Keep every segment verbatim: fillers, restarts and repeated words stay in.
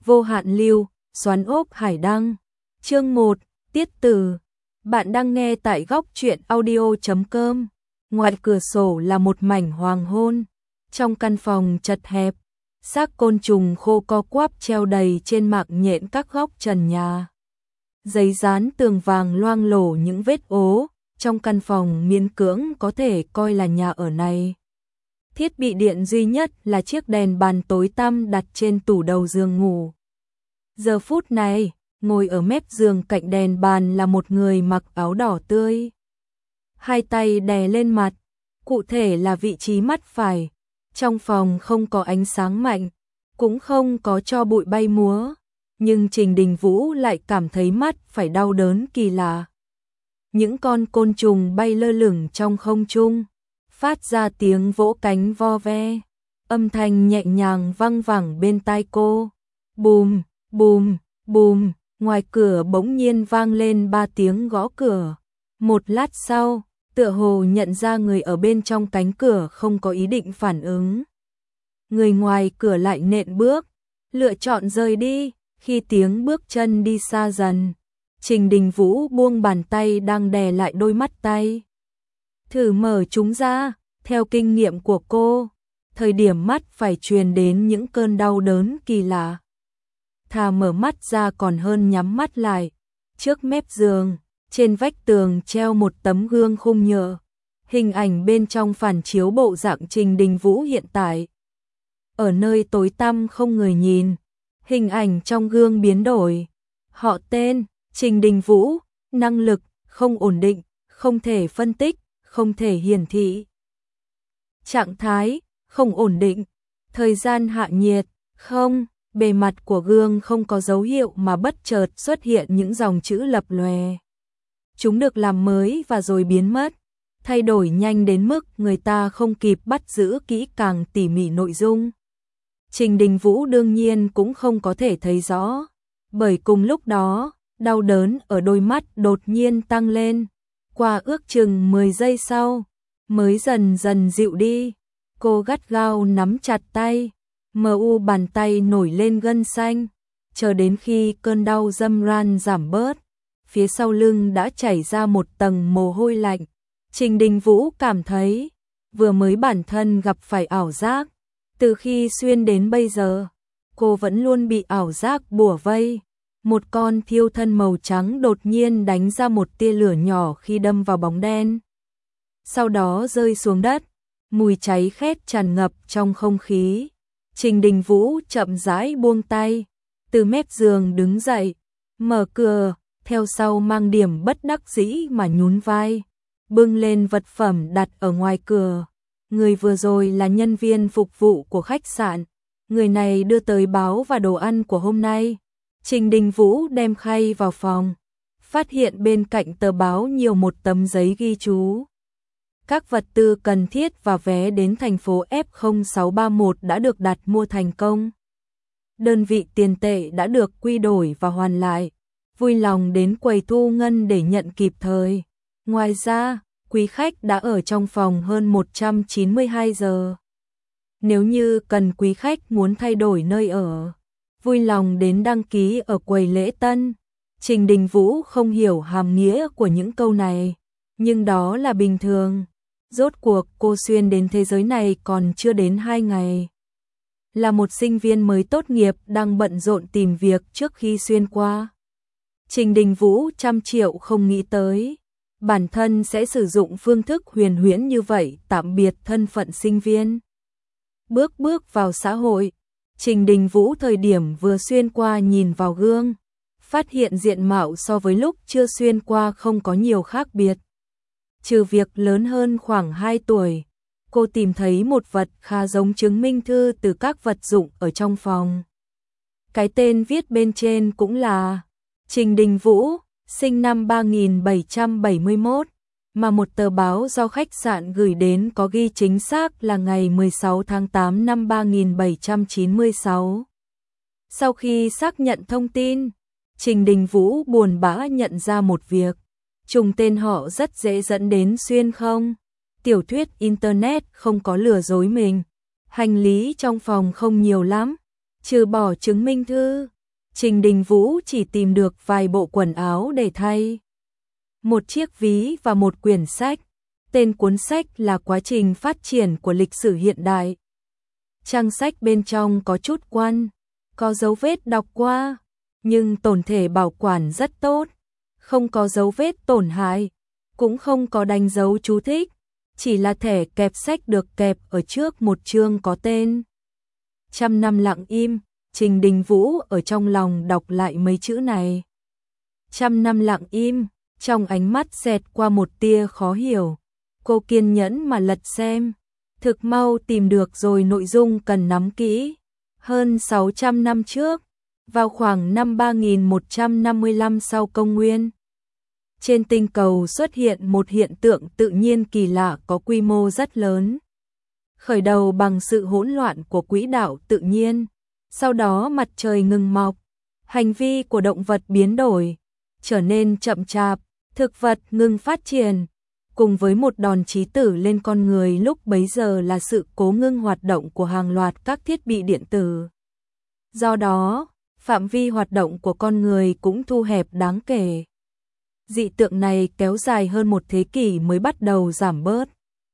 Vô hạn lưu, xoắn ốc hải đăng. Chương một, tiết từ. Bạn đang nghe tại góc truyện audio chấm com. Ngoài cửa sổ là một mảnh hoàng hôn. Trong căn phòng chật hẹp, xác côn trùng khô co quắp treo đầy trên mạng nhện các góc trần nhà. Giấy dán tường vàng loang lổ những vết ố, trong căn phòng miễn cưỡng có thể coi là nhà ở này. Thiết bị điện duy nhất là chiếc đèn bàn tối tăm đặt trên tủ đầu giường ngủ. Giờ phút này, ngồi ở mép giường cạnh đèn bàn là một người mặc áo đỏ tươi. Hai tay đè lên mặt, cụ thể là vị trí mắt phải. Trong phòng không có ánh sáng mạnh, cũng không có tro bụi bay múa, nhưng Trình Đình Vũ lại cảm thấy mắt phải đau đớn kỳ lạ. Những con côn trùng bay lơ lửng trong không trung, phát ra tiếng vỗ cánh vo ve, âm thanh nhẹ nhàng vang vẳng bên tai cô. Bùm, bùm, bùm, ngoài cửa bỗng nhiên vang lên ba tiếng gõ cửa. Một lát sau, tựa hồ nhận ra người ở bên trong cánh cửa không có ý định phản ứng. Người ngoài cửa lại nện bước, lựa chọn rời đi. Khi tiếng bước chân đi xa dần, Trình Đình Vũ buông bàn tay đang đè lại đôi mắt tay. Thử mở chúng ra, theo kinh nghiệm của cô, thời điểm mắt phải truyền đến những cơn đau đớn kỳ lạ. Thà mở mắt ra còn hơn nhắm mắt lại. Trước mép giường, trên vách tường treo một tấm gương khung nhựa. Hình ảnh bên trong phản chiếu bộ dạng Trình Đình Vũ hiện tại. Ở nơi tối tăm không người nhìn, hình ảnh trong gương biến đổi. Họ tên, Trình Đình Vũ, năng lực, không ổn định, không thể phân tích, không thể hiển thị. Trạng thái, không ổn định, thời gian hạ nhiệt, không, bề mặt của gương không có dấu hiệu mà bất chợt xuất hiện những dòng chữ lập lòe. Chúng được làm mới và rồi biến mất, thay đổi nhanh đến mức người ta không kịp bắt giữ kỹ càng tỉ mỉ nội dung. Trình Đình Vũ đương nhiên cũng không có thể thấy rõ, bởi cùng lúc đó, đau đớn ở đôi mắt đột nhiên tăng lên. Qua ước chừng mười giây sau, mới dần dần dịu đi. Cô gắt gao nắm chặt tay, mờ u bàn tay nổi lên gân xanh, chờ đến khi cơn đau râm ran giảm bớt, phía sau lưng đã chảy ra một tầng mồ hôi lạnh. Trình Đình Vũ cảm thấy, vừa mới bản thân gặp phải ảo giác, từ khi xuyên đến bây giờ, cô vẫn luôn bị ảo giác bủa vây. Một con thiêu thân màu trắng đột nhiên đánh ra một tia lửa nhỏ khi đâm vào bóng đen. Sau đó rơi xuống đất, mùi cháy khét tràn ngập trong không khí. Trình Đình Vũ chậm rãi buông tay, từ mép giường đứng dậy, mở cửa, theo sau mang điểm bất đắc dĩ mà nhún vai, bưng lên vật phẩm đặt ở ngoài cửa. Người vừa rồi là nhân viên phục vụ của khách sạn, người này đưa tới báo và đồ ăn của hôm nay. Trình Đình Vũ đem khay vào phòng, phát hiện bên cạnh tờ báo nhiều một tấm giấy ghi chú. Các vật tư cần thiết và vé đến thành phố F không sáu ba mốt đã được đặt mua thành công. Đơn vị tiền tệ đã được quy đổi và hoàn lại. Vui lòng đến quầy thu ngân để nhận kịp thời. Ngoài ra, quý khách đã ở trong phòng hơn một trăm chín mươi hai giờ. Nếu như cần quý khách muốn thay đổi nơi ở, vui lòng đến đăng ký ở quầy lễ tân. Trình Đình Vũ không hiểu hàm nghĩa của những câu này, nhưng đó là bình thường. Rốt cuộc cô xuyên đến thế giới này còn chưa đến hai ngày. Là một sinh viên mới tốt nghiệp đang bận rộn tìm việc trước khi xuyên qua. Trình Đình Vũ trăm triệu không nghĩ tới, bản thân sẽ sử dụng phương thức huyền huyễn như vậy tạm biệt thân phận sinh viên. Bước bước vào xã hội, Trình Đình Vũ thời điểm vừa xuyên qua nhìn vào gương, phát hiện diện mạo so với lúc chưa xuyên qua không có nhiều khác biệt. Trừ việc lớn hơn khoảng hai tuổi, cô tìm thấy một vật khá giống chứng minh thư từ các vật dụng ở trong phòng. Cái tên viết bên trên cũng là Trình Đình Vũ, sinh năm ba nghìn bảy trăm bảy mươi mốt, mà một tờ báo do khách sạn gửi đến có ghi chính xác là ngày mười sáu tháng tám năm ba nghìn bảy trăm chín mươi sáu. Sau khi xác nhận thông tin, Trình Đình Vũ buồn bã nhận ra một việc, trùng tên họ rất dễ dẫn đến xuyên không. Tiểu thuyết Internet không có lừa dối mình, hành lý trong phòng không nhiều lắm, Trừ bỏ chứng minh thư, Trình Đình Vũ chỉ tìm được vài bộ quần áo để thay, một chiếc ví và một quyển sách. Tên cuốn sách là Quá trình phát triển của lịch sử hiện đại. Trang sách bên trong có chút quan, có dấu vết đọc qua, nhưng tổn thể bảo quản rất tốt, không có dấu vết tổn hại, cũng không có đánh dấu chú thích, chỉ là thẻ kẹp sách được kẹp ở trước một chương có tên. Trăm năm lặng im, Trình Đình Vũ ở trong lòng đọc lại mấy chữ này. Trăm năm lặng im, trong ánh mắt xẹt qua một tia khó hiểu. Cô kiên nhẫn mà lật xem, thực mau tìm được rồi nội dung cần nắm kỹ. Hơn sáu trăm năm trước, vào khoảng năm ba nghìn một trăm năm mươi lăm sau công nguyên, trên tinh cầu xuất hiện một hiện tượng tự nhiên kỳ lạ có quy mô rất lớn. Khởi đầu bằng sự hỗn loạn của quỹ đạo tự nhiên, sau đó mặt trời ngừng mọc, hành vi của động vật biến đổi, trở nên chậm chạp, thực vật ngừng phát triển, cùng với một đòn chí tử lên con người lúc bấy giờ là sự cố ngưng hoạt động của hàng loạt các thiết bị điện tử. Do đó, phạm vi hoạt động của con người cũng thu hẹp đáng kể. Dị tượng này kéo dài hơn một thế kỷ mới bắt đầu giảm bớt.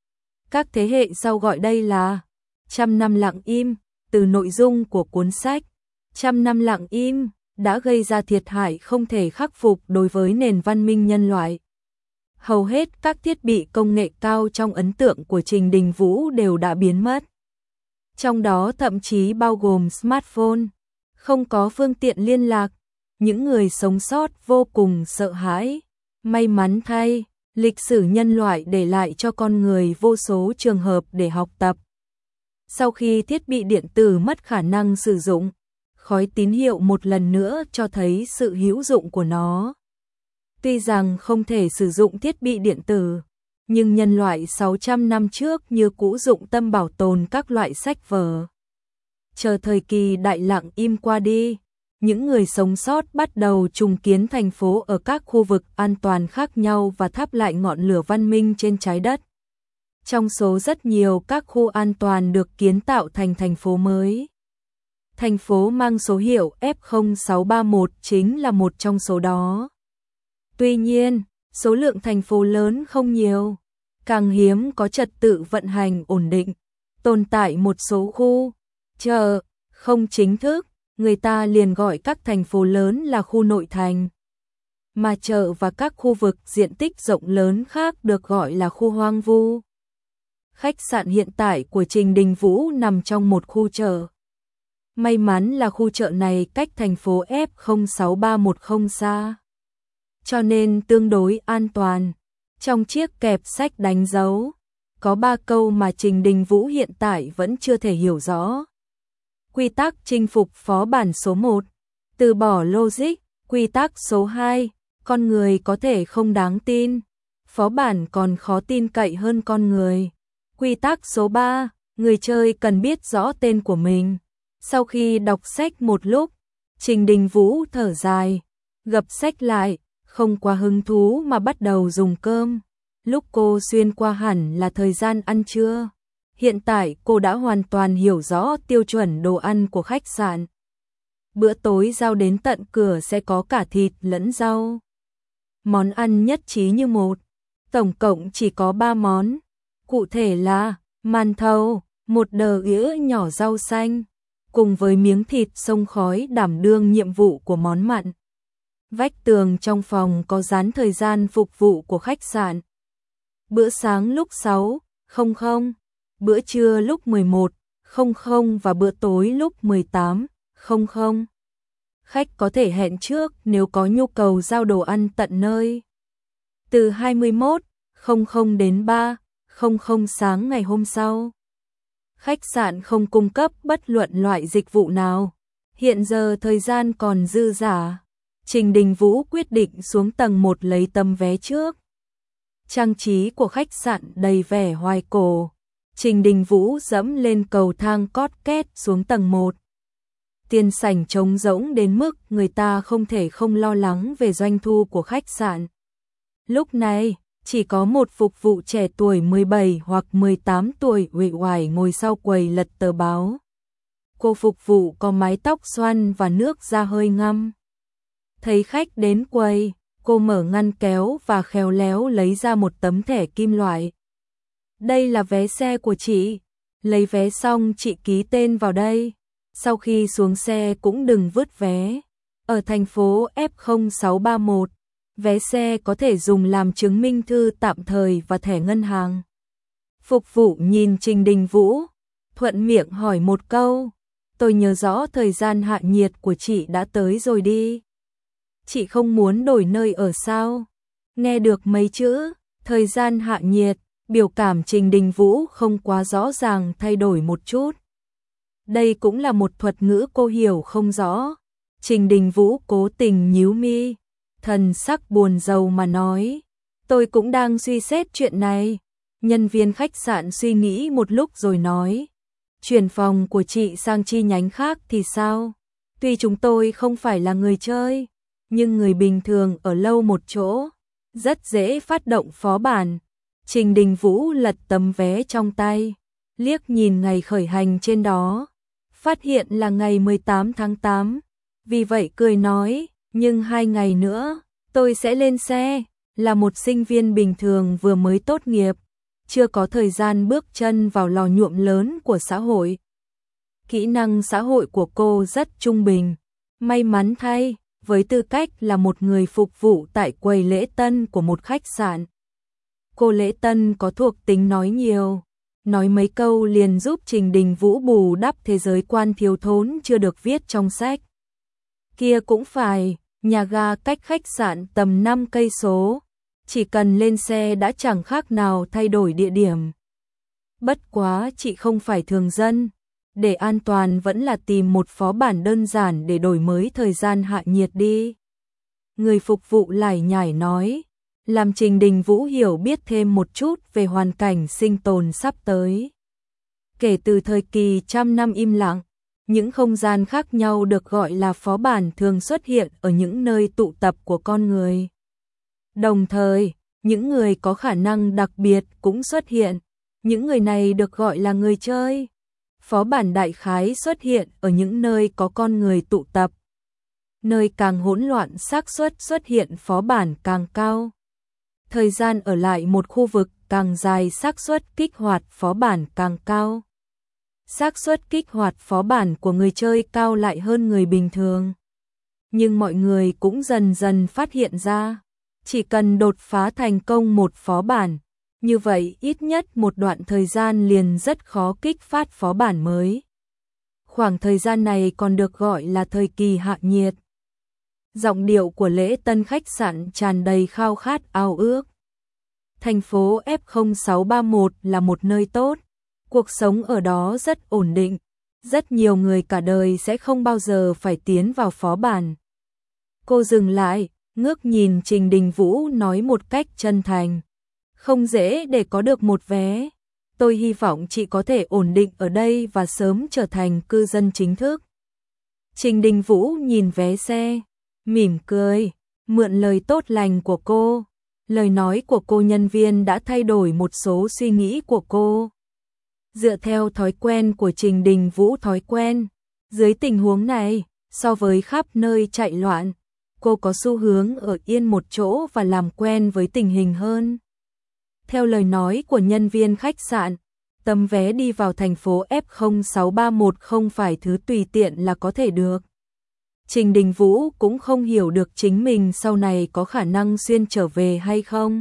Các thế hệ sau gọi đây là trăm năm lặng im, từ nội dung của cuốn sách. Trăm năm lặng im đã gây ra thiệt hại không thể khắc phục đối với nền văn minh nhân loại. Hầu hết các thiết bị công nghệ cao trong ấn tượng của Trình Đình Vũ đều đã biến mất. Trong đó thậm chí bao gồm smartphone, không có phương tiện liên lạc, những người sống sót vô cùng sợ hãi. May mắn thay, lịch sử nhân loại để lại cho con người vô số trường hợp để học tập. Sau khi thiết bị điện tử mất khả năng sử dụng, khói tín hiệu một lần nữa cho thấy sự hữu dụng của nó. Tuy rằng không thể sử dụng thiết bị điện tử, nhưng nhân loại sáu trăm năm trước như cũ dụng tâm bảo tồn các loại sách vở. Chờ thời kỳ đại lặng im qua đi, những người sống sót bắt đầu trùng kiến thành phố ở các khu vực an toàn khác nhau và thắp lại ngọn lửa văn minh trên trái đất. Trong số rất nhiều các khu an toàn được kiến tạo thành thành phố mới. Thành phố mang số hiệu F không sáu ba mốt chính là một trong số đó. Tuy nhiên, số lượng thành phố lớn không nhiều, càng hiếm có trật tự vận hành ổn định, tồn tại một số khu chợ không chính thức, người ta liền gọi các thành phố lớn là khu nội thành. Mà chợ và các khu vực diện tích rộng lớn khác được gọi là khu hoang vu. Khách sạn hiện tại của Trình Đình Vũ nằm trong một khu chợ. May mắn là khu chợ này cách thành phố F không sáu ba mốt không xa, cho nên tương đối an toàn. Trong chiếc kẹp sách đánh dấu, có ba câu mà Trình Đình Vũ hiện tại vẫn chưa thể hiểu rõ. Quy tắc chinh phục phó bản số một, từ bỏ logic. Quy tắc số hai, con người có thể không đáng tin, phó bản còn khó tin cậy hơn con người. Quy tắc số ba, người chơi cần biết rõ tên của mình. Sau khi đọc sách một lúc, Trình Đình Vũ thở dài, gập sách lại, không quá hứng thú mà bắt đầu dùng cơm. Lúc cô xuyên qua hẳn là thời gian ăn trưa. Hiện tại cô đã hoàn toàn hiểu rõ tiêu chuẩn đồ ăn của khách sạn. Bữa tối giao đến tận cửa sẽ có cả thịt lẫn rau. Món ăn nhất trí như một, tổng cộng chỉ có ba món. Cụ thể là màn thầu, một đờ ĩa nhỏ rau xanh, cùng với miếng thịt xông khói đảm đương nhiệm vụ của món mặn. Vách tường trong phòng có dán thời gian phục vụ của khách sạn. Bữa sáng lúc sáu không không, bữa trưa lúc mười một không không và bữa tối lúc mười tám không không. Khách có thể hẹn trước nếu có nhu cầu giao đồ ăn tận nơi. Từ hai mươi mốt không không đến ba không không sáng ngày hôm sau. Khách sạn không cung cấp bất luận loại dịch vụ nào. Hiện giờ thời gian còn dư dả. Trình Đình Vũ quyết định xuống tầng một lấy tấm vé trước. Trang trí của khách sạn đầy vẻ hoài cổ. Trình Đình Vũ dẫm lên cầu thang cót két xuống tầng một. Tiền sảnh trống rỗng đến mức người ta không thể không lo lắng về doanh thu của khách sạn. Lúc này, chỉ có một phục vụ trẻ tuổi mười bảy hoặc mười tám tuổi uể oải ngồi sau quầy lật tờ báo. cô phục vụ có mái tóc xoăn và nước da hơi ngâm. Thấy khách đến quầy, cô mở ngăn kéo và khéo léo lấy ra một tấm thẻ kim loại. Đây là vé xe của chị. Lấy vé xong chị ký tên vào đây. Sau khi xuống xe cũng đừng vứt vé. Ở thành phố F không sáu ba mốt, vé xe có thể dùng làm chứng minh thư tạm thời và thẻ ngân hàng. Phục vụ nhìn Trình Đình Vũ, thuận miệng hỏi một câu. Tôi nhớ rõ thời gian hạ nhiệt của chị đã tới rồi đi. Chị không muốn đổi nơi ở sao? Nghe được mấy chữ, thời gian hạ nhiệt, biểu cảm Trình Đình Vũ không quá rõ ràng thay đổi một chút. Đây cũng là một thuật ngữ cô hiểu không rõ. Trình Đình Vũ cố tình nhíu mi, thần sắc buồn rầu mà nói. Tôi cũng đang suy xét chuyện này. Nhân viên khách sạn suy nghĩ một lúc rồi nói. Chuyển phòng của chị sang chi nhánh khác thì sao? Tuy chúng tôi không phải là người chơi, nhưng người bình thường ở lâu một chỗ, rất dễ phát động phó bản. Trình Đình Vũ lật tấm vé trong tay, liếc nhìn ngày khởi hành trên đó, phát hiện là ngày mười tám tháng tám, vì vậy cười nói, nhưng hai ngày nữa, tôi sẽ lên xe, là một sinh viên bình thường vừa mới tốt nghiệp, chưa có thời gian bước chân vào lò nhuộm lớn của xã hội. Kỹ năng xã hội của cô rất trung bình, may mắn thay, với tư cách là một người phục vụ tại quầy lễ tân của một khách sạn. Cô lễ tân có thuộc tính nói nhiều, nói mấy câu liền giúp Trình Đình Vũ bù đắp thế giới quan thiếu thốn chưa được viết trong sách. Kia cũng phải, nhà ga cách khách sạn tầm năm cây số, chỉ cần lên xe đã chẳng khác nào thay đổi địa điểm. Bất quá chị không phải thường dân, để an toàn vẫn là tìm một phó bản đơn giản để đổi mới thời gian hạ nhiệt đi. Người phục vụ lải nhải nói, làm Trình Đình Vũ hiểu biết thêm một chút về hoàn cảnh sinh tồn sắp tới. Kể từ thời kỳ trăm năm im lặng, những không gian khác nhau được gọi là phó bản thường xuất hiện ở những nơi tụ tập của con người. Đồng thời, những người có khả năng đặc biệt cũng xuất hiện, những người này được gọi là người chơi. Phó bản đại khái xuất hiện ở những nơi có con người tụ tập. Nơi càng hỗn loạn xác suất xuất hiện phó bản càng cao. Thời gian ở lại một khu vực càng dài xác suất kích hoạt phó bản càng cao. Xác suất kích hoạt phó bản của người chơi cao lại hơn người bình thường. Nhưng mọi người cũng dần dần phát hiện ra, chỉ cần đột phá thành công một phó bản, như vậy ít nhất một đoạn thời gian liền rất khó kích phát phó bản mới. Khoảng thời gian này còn được gọi là thời kỳ hạ nhiệt. Giọng điệu của lễ tân khách sạn tràn đầy khao khát ao ước. Thành phố F không sáu ba mốt là một nơi tốt, cuộc sống ở đó rất ổn định, rất nhiều người cả đời sẽ không bao giờ phải tiến vào phó bản. Cô dừng lại, ngước nhìn Trình Đình Vũ nói một cách chân thành. Không dễ để có được một vé. Tôi hy vọng chị có thể ổn định ở đây và sớm trở thành cư dân chính thức. Trình Đình Vũ nhìn vé xe, mỉm cười, mượn lời tốt lành của cô. Lời nói của cô nhân viên đã thay đổi một số suy nghĩ của cô. Dựa theo thói quen của Trình Đình Vũ thói quen, dưới tình huống này, so với khắp nơi chạy loạn, cô có xu hướng ở yên một chỗ và làm quen với tình hình hơn. Theo lời nói của nhân viên khách sạn, tấm vé đi vào thành phố F không sáu ba mốt không phải thứ tùy tiện là có thể được. Trình Đình Vũ cũng không hiểu được chính mình sau này có khả năng xuyên trở về hay không.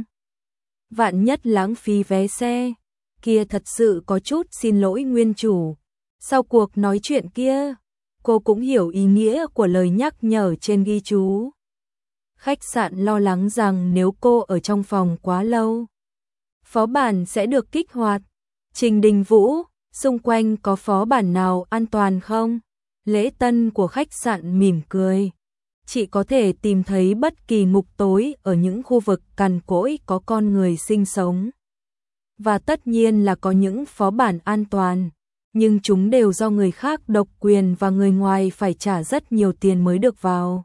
Vạn nhất lãng phí vé xe, kia thật sự có chút xin lỗi nguyên chủ. Sau cuộc nói chuyện kia, cô cũng hiểu ý nghĩa của lời nhắc nhở trên ghi chú. Khách sạn lo lắng rằng nếu cô ở trong phòng quá lâu, phó bản sẽ được kích hoạt. Trình Đình Vũ, xung quanh có phó bản nào an toàn không? Lễ tân của khách sạn mỉm cười. Chị có thể tìm thấy bất kỳ ngục tối ở những khu vực cằn cỗi có con người sinh sống. Và tất nhiên là có những phó bản an toàn, nhưng chúng đều do người khác độc quyền và người ngoài phải trả rất nhiều tiền mới được vào.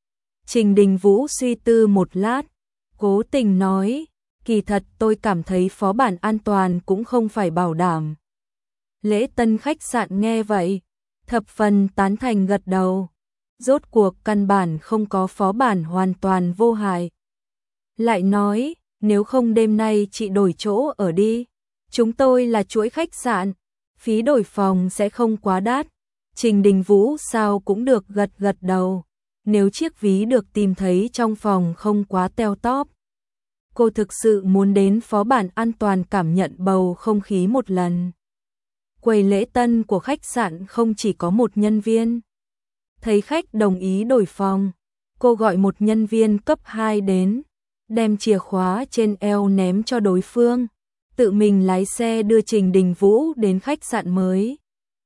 Trình Đình Vũ suy tư một lát, cố tình nói, kỳ thật tôi cảm thấy phó bản an toàn cũng không phải bảo đảm. Lễ tân khách sạn nghe vậy, thập phần tán thành gật đầu. Rốt cuộc căn bản không có phó bản hoàn toàn vô hại. Lại nói, nếu không đêm nay chị đổi chỗ ở đi. Chúng tôi là chuỗi khách sạn, phí đổi phòng sẽ không quá đắt. Trình Đình Vũ sao cũng được gật gật đầu. Nếu chiếc ví được tìm thấy trong phòng không quá teo tóp. Cô thực sự muốn đến phó bản an toàn cảm nhận bầu không khí một lần. Quầy lễ tân của khách sạn không chỉ có một nhân viên. Thấy khách đồng ý đổi phòng, cô gọi một nhân viên cấp hai đến, đem chìa khóa trên eo ném cho đối phương, tự mình lái xe đưa Trình Đình Vũ đến khách sạn mới.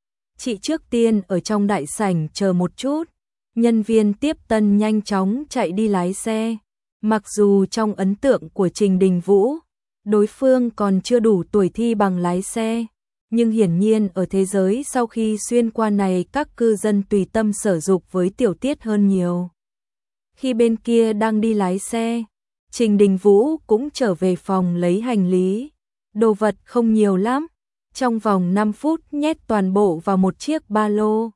Chị trước tiên ở trong đại sảnh chờ một chút, nhân viên tiếp tân nhanh chóng chạy đi lái xe. Mặc dù trong ấn tượng của Trình Đình Vũ, đối phương còn chưa đủ tuổi thi bằng lái xe, nhưng hiển nhiên ở thế giới sau khi xuyên qua này các cư dân tùy tâm sở dục với tiểu tiết hơn nhiều. Khi bên kia đang đi lái xe, Trình Đình Vũ cũng trở về phòng lấy hành lý. Đồ vật không nhiều lắm, trong vòng năm phút nhét toàn bộ vào một chiếc ba lô.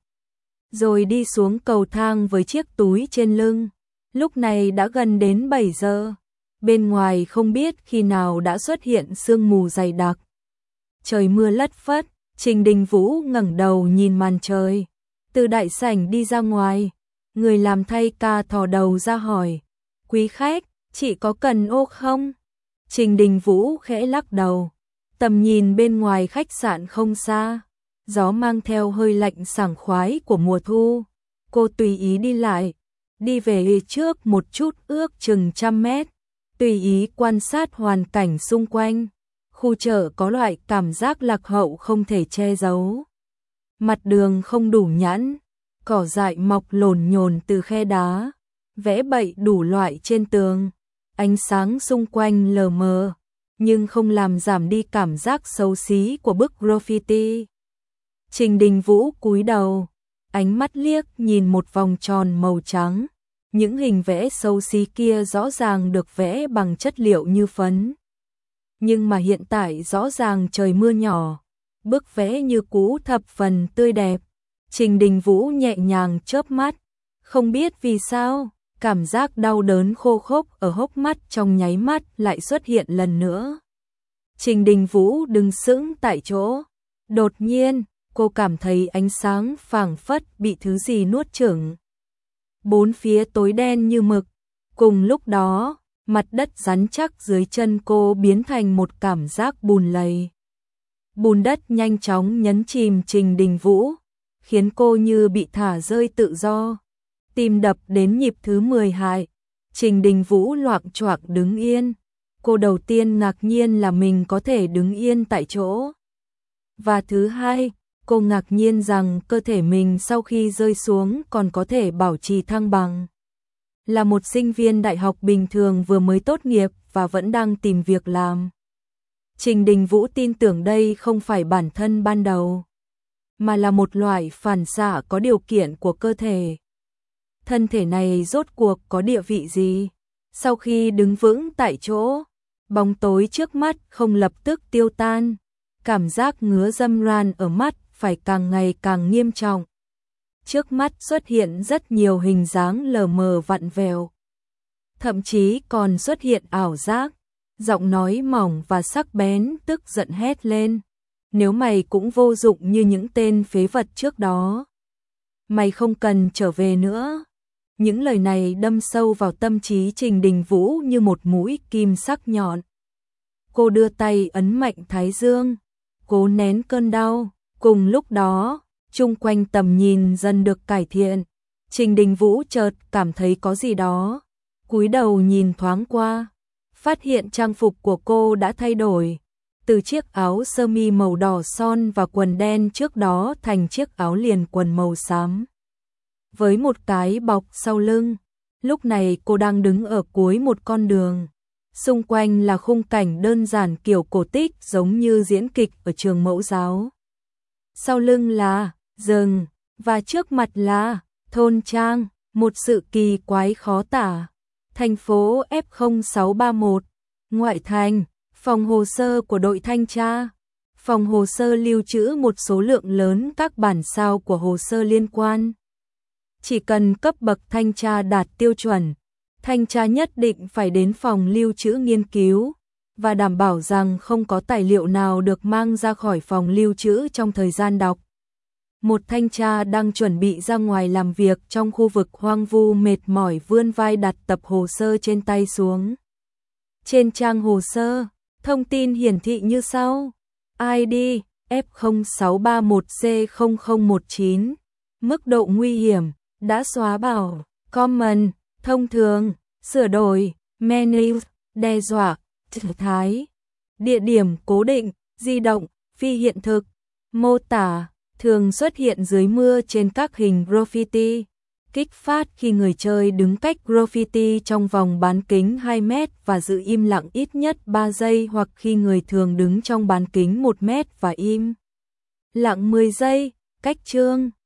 Rồi đi xuống cầu thang với chiếc túi trên lưng. Lúc này đã gần đến bảy giờ. Bên ngoài không biết khi nào đã xuất hiện sương mù dày đặc. Trời mưa lất phất, Trình Đình Vũ ngẩng đầu nhìn màn trời. Từ đại sảnh đi ra ngoài, người làm thay ca thò đầu ra hỏi. Quý khách, chị có cần ô không? Trình Đình Vũ khẽ lắc đầu. Tầm nhìn bên ngoài khách sạn không xa. Gió mang theo hơi lạnh sảng khoái của mùa thu. Cô tùy ý đi lại. Đi về trước một chút ước chừng trăm mét. Tùy ý quan sát hoàn cảnh xung quanh. Khu chợ có loại cảm giác lạc hậu không thể che giấu. Mặt đường không đủ nhẵn. Cỏ dại mọc lổn nhồn từ khe đá. Vẽ bậy đủ loại trên tường. Ánh sáng xung quanh lờ mờ. Nhưng không làm giảm đi cảm giác xấu xí của bức graffiti. Trình Đình Vũ cúi đầu. Ánh mắt liếc nhìn một vòng tròn màu trắng. Những hình vẽ xấu xí kia rõ ràng được vẽ bằng chất liệu như phấn. Nhưng mà hiện tại rõ ràng trời mưa nhỏ. Bức vẽ như cũ thập phần tươi đẹp. Trình Đình Vũ nhẹ nhàng chớp mắt. Không biết vì sao, cảm giác đau đớn khô khốc ở hốc mắt trong nháy mắt lại xuất hiện lần nữa. Trình Đình Vũ đứng sững tại chỗ. Đột nhiên, cô cảm thấy ánh sáng phảng phất bị thứ gì nuốt chửng. Bốn phía tối đen như mực. Cùng lúc đó, mặt đất rắn chắc dưới chân cô biến thành một cảm giác bùn lầy. Bùn đất nhanh chóng nhấn chìm Trình Đình Vũ, khiến cô như bị thả rơi tự do. Tim đập đến nhịp thứ mười hai. Trình Đình Vũ loạng choạng đứng yên. Cô đầu tiên ngạc nhiên là mình có thể đứng yên tại chỗ. Và thứ hai, cô ngạc nhiên rằng cơ thể mình sau khi rơi xuống còn có thể bảo trì thăng bằng. Là một sinh viên đại học bình thường vừa mới tốt nghiệp và vẫn đang tìm việc làm. Trình Đình Vũ tin tưởng đây không phải bản thân ban đầu, mà là một loại phản xạ có điều kiện của cơ thể. Thân thể này rốt cuộc có địa vị gì? Sau khi đứng vững tại chỗ, bóng tối trước mắt không lập tức tiêu tan. Cảm giác ngứa dâm ran ở mắt phải càng ngày càng nghiêm trọng. Trước mắt xuất hiện rất nhiều hình dáng lờ mờ vặn vẹo. Thậm chí còn xuất hiện ảo giác. Giọng nói mỏng và sắc bén tức giận hét lên. Nếu mày cũng vô dụng như những tên phế vật trước đó, mày không cần trở về nữa. Những lời này đâm sâu vào tâm trí Trình Đình Vũ như một mũi kim sắc nhọn. Cô đưa tay ấn mạnh thái dương, cố nén cơn đau. Cùng lúc đó, chung quanh tầm nhìn dần được cải thiện. Trình Đình Vũ chợt cảm thấy có gì đó. Cúi đầu nhìn thoáng qua, phát hiện trang phục của cô đã thay đổi. Từ chiếc áo sơ mi màu đỏ son và quần đen trước đó thành chiếc áo liền quần màu xám. Với một cái bọc sau lưng, lúc này cô đang đứng ở cuối một con đường. Xung quanh là khung cảnh đơn giản kiểu cổ tích giống như diễn kịch ở trường mẫu giáo. Sau lưng là rừng, và trước mặt là thôn trang, một sự kỳ quái khó tả. Thành phố F không sáu ba mốt, ngoại thành, phòng hồ sơ của đội thanh tra. Phòng hồ sơ lưu trữ một số lượng lớn các bản sao của hồ sơ liên quan. Chỉ cần cấp bậc thanh tra đạt tiêu chuẩn, thanh tra nhất định phải đến phòng lưu trữ nghiên cứu và đảm bảo rằng không có tài liệu nào được mang ra khỏi phòng lưu trữ trong thời gian đọc. Một thanh tra đang chuẩn bị ra ngoài làm việc trong khu vực hoang vu mệt mỏi vươn vai đặt tập hồ sơ trên tay xuống. Trên trang hồ sơ, thông tin hiển thị như sau: i đê F không sáu ba một C không không một chín, mức độ nguy hiểm, đã xóa bảo, common, thông thường, sửa đổi, menu, đe dọa, trạng thái, địa điểm cố định, di động, phi hiện thực, mô tả, thường xuất hiện dưới mưa trên các hình graffiti, kích phát khi người chơi đứng cách graffiti trong vòng bán kính hai mét và giữ im lặng ít nhất ba giây, hoặc khi người thường đứng trong bán kính một mét và im lặng mười giây, cách chương.